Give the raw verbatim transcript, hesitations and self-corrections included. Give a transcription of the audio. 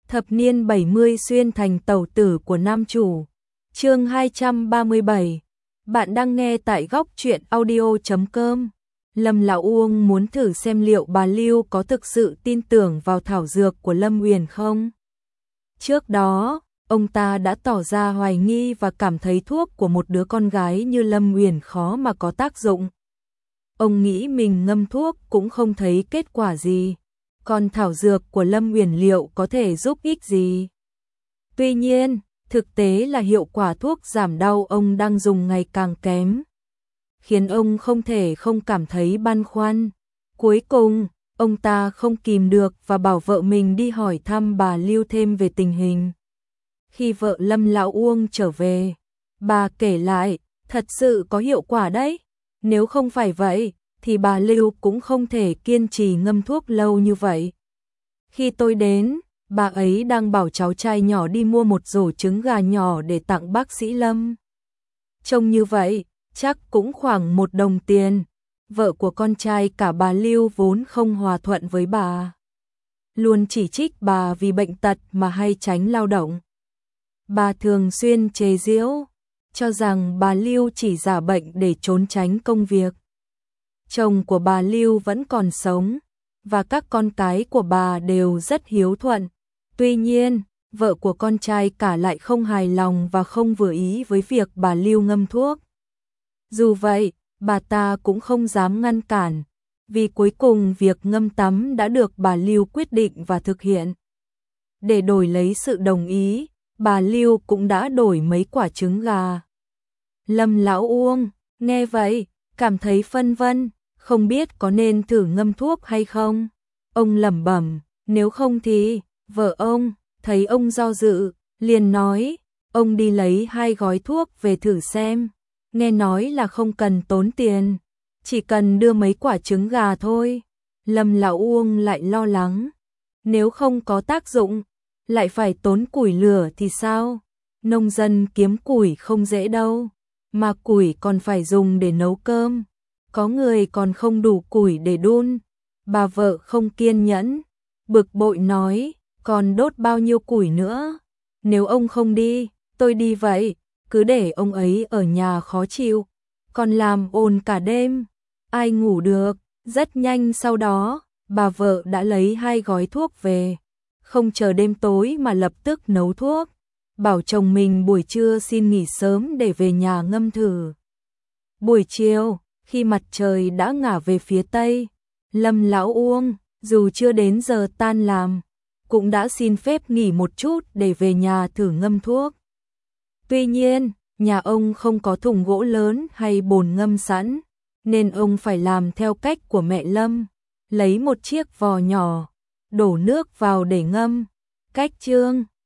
Thập niên bảy mươi xuyên thành tẩu tử của nam chủ. Chương hai trăm ba mươi bảy. Bạn đang nghe tại góc truyện audio chấm com. Lâm Lão Uông muốn thử xem liệu bà Lưu có thực sự tin tưởng vào thảo dược của Lâm Uyển không. Trước đó, ông ta đã tỏ ra hoài nghi và cảm thấy thuốc của một đứa con gái như Lâm Uyển khó mà có tác dụng. Ông nghĩ mình ngâm thuốc cũng không thấy kết quả gì. Còn thảo dược của Lâm Uyển liệu có thể giúp ích gì? Tuy nhiên, thực tế là hiệu quả thuốc giảm đau ông đang dùng ngày càng kém, khiến ông không thể không cảm thấy băn khoăn. Cuối cùng, ông ta không kìm được và bảo vợ mình đi hỏi thăm bà Lưu thêm về tình hình. Khi vợ Lâm Lão Uông trở về, bà kể lại, thật sự có hiệu quả đấy. Nếu không phải vậy, thì bà Lưu cũng không thể kiên trì ngâm thuốc lâu như vậy. Khi tôi đến, bà ấy đang bảo cháu trai nhỏ đi mua một rổ trứng gà nhỏ để tặng bác sĩ Lâm. Trông như vậy, chắc cũng khoảng một đồng tiền. Vợ của con trai cả bà Lưu vốn không hòa thuận với bà, luôn chỉ trích bà vì bệnh tật mà hay tránh lao động. Bà thường xuyên chế giễu, cho rằng bà Lưu chỉ giả bệnh để trốn tránh công việc. Chồng của bà Lưu vẫn còn sống, và các con cái của bà đều rất hiếu thuận. Tuy nhiên, vợ của con trai cả lại không hài lòng và không vừa ý với việc bà Lưu ngâm thuốc. Dù vậy, bà ta cũng không dám ngăn cản, vì cuối cùng việc ngâm tắm đã được bà Lưu quyết định và thực hiện. Để đổi lấy sự đồng ý, bà Lưu cũng đã đổi mấy quả trứng gà. Lâm Lão Uông nghe vậy, cảm thấy phân vân, không biết có nên thử ngâm thuốc hay không. Ông lẩm bẩm, nếu không thì, vợ ông, thấy ông do dự, liền nói, ông đi lấy hai gói thuốc về thử xem. Nghe nói là không cần tốn tiền, chỉ cần đưa mấy quả trứng gà thôi. Lâm Lão Uông lại lo lắng, nếu không có tác dụng, lại phải tốn củi lửa thì sao? Nông dân kiếm củi không dễ đâu, mà củi còn phải dùng để nấu cơm. Có người còn không đủ củi để đun. Bà vợ không kiên nhẫn, bực bội nói, còn đốt bao nhiêu củi nữa? Nếu ông không đi, tôi đi vậy, cứ để ông ấy ở nhà khó chịu, còn làm ồn cả đêm, ai ngủ được. Rất nhanh sau đó, bà vợ đã lấy hai gói thuốc về, không chờ đêm tối mà lập tức nấu thuốc, bảo chồng mình buổi trưa xin nghỉ sớm để về nhà ngâm thử. Buổi chiều, khi mặt trời đã ngả về phía tây, Lâm Lão Uông, dù chưa đến giờ tan làm, cũng đã xin phép nghỉ một chút để về nhà thử ngâm thuốc. Tuy nhiên, nhà ông không có thùng gỗ lớn hay bồn ngâm sẵn, nên ông phải làm theo cách của mẹ Lâm, lấy một chiếc vò nhỏ, đổ nước vào để ngâm. Cách chương